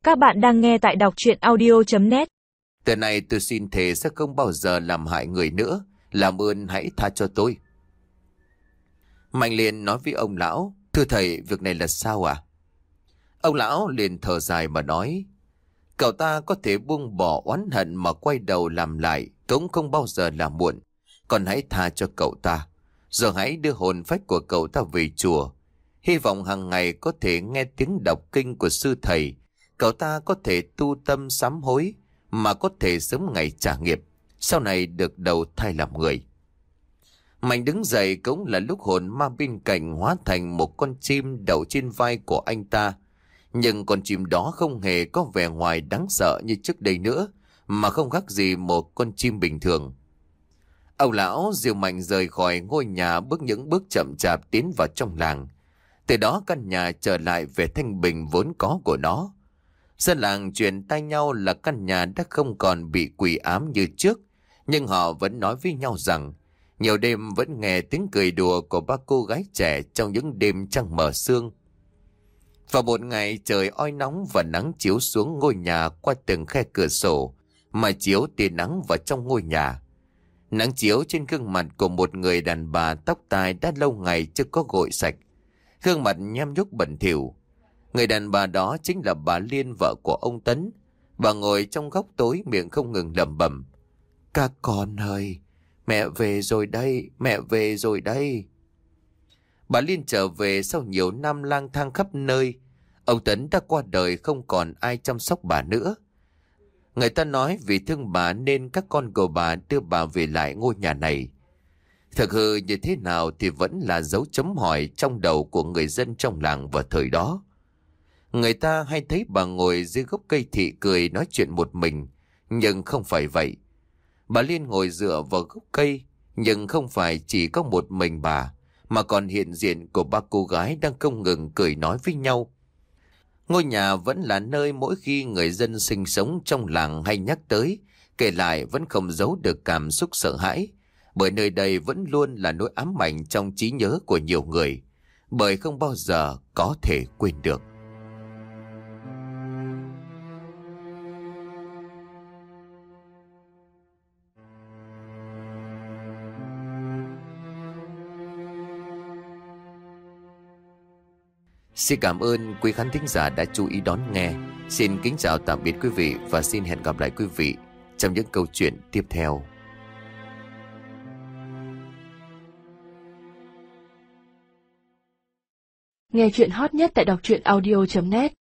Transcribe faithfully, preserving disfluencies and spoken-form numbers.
Các bạn đang nghe tại đọc truyện audio chấm net. Từ này tôi xin thề sẽ không bao giờ làm hại người nữa. Làm ơn hãy tha cho tôi. Mạnh liền nói với ông lão: Thưa thầy, việc này là sao à? Ông lão liền thở dài mà nói: Cậu ta có thể buông bỏ oán hận mà quay đầu làm lại cũng không bao giờ là muộn. Còn hãy tha cho cậu ta, rồi hãy đưa hồn phách của cậu ta về chùa. Hy vọng hàng ngày có thể nghe tiếng đọc kinh của sư thầy, cậu ta có thể tu tâm sám hối, mà có thể sớm ngày trả nghiệp, sau này được đầu thai làm người. Mạnh đứng dậy cũng là lúc hồn ma bên cạnh hóa thành một con chim đậu trên vai của anh ta. Nhưng con chim đó không hề có vẻ ngoài đáng sợ như trước đây nữa, mà không khác gì một con chim bình thường. Ông lão dìu Mạnh rời khỏi ngôi nhà, bước những bước chậm chạp tiến vào trong làng. Từ đó căn nhà trở lại về thanh bình vốn có của nó. Dân làng truyền tai nhau là căn nhà đã không còn bị quỷ ám như trước, nhưng họ vẫn nói với nhau rằng nhiều đêm vẫn nghe tiếng cười đùa của ba cô gái trẻ trong những đêm trăng mờ sương. Vào một ngày trời oi nóng và nắng chiếu xuống ngôi nhà qua từng khe cửa sổ, mà chiếu tia nắng vào trong ngôi nhà. Nắng chiếu trên gương mặt của một người đàn bà tóc tai đã lâu ngày chưa có gội sạch, gương mặt nhem nhuốc bẩn thỉu. Người đàn bà đó chính là bà Liên, vợ của ông Tấn. Bà ngồi trong góc tối, miệng không ngừng lẩm bẩm: Các con ơi, mẹ về rồi đây, mẹ về rồi đây. Bà Liên trở về sau nhiều năm lang thang khắp nơi. Ông Tấn đã qua đời, không còn ai chăm sóc bà nữa. Người ta nói vì thương bà nên các con của bà đưa bà về lại ngôi nhà này. Thực hư như thế nào thì vẫn là dấu chấm hỏi trong đầu của người dân trong làng vào thời đó. Người ta hay thấy bà ngồi dưới gốc cây thị cười nói chuyện một mình, nhưng không phải vậy. Bà Liên ngồi dựa vào gốc cây, nhưng không phải chỉ có một mình bà, mà còn hiện diện của ba cô gái đang không ngừng cười nói với nhau. Ngôi nhà vẫn là nơi mỗi khi người dân sinh sống trong làng hay nhắc tới, kể lại vẫn không giấu được cảm xúc sợ hãi, bởi nơi đây vẫn luôn là nỗi ám ảnh trong trí nhớ của nhiều người, bởi không bao giờ có thể quên được. Xin cảm ơn quý khán thính giả đã chú ý đón nghe. Xin kính chào tạm biệt quý vị và xin hẹn gặp lại quý vị trong những câu chuyện tiếp theo. Nghe chuyện hot nhất tại đọc truyện audio chấm net.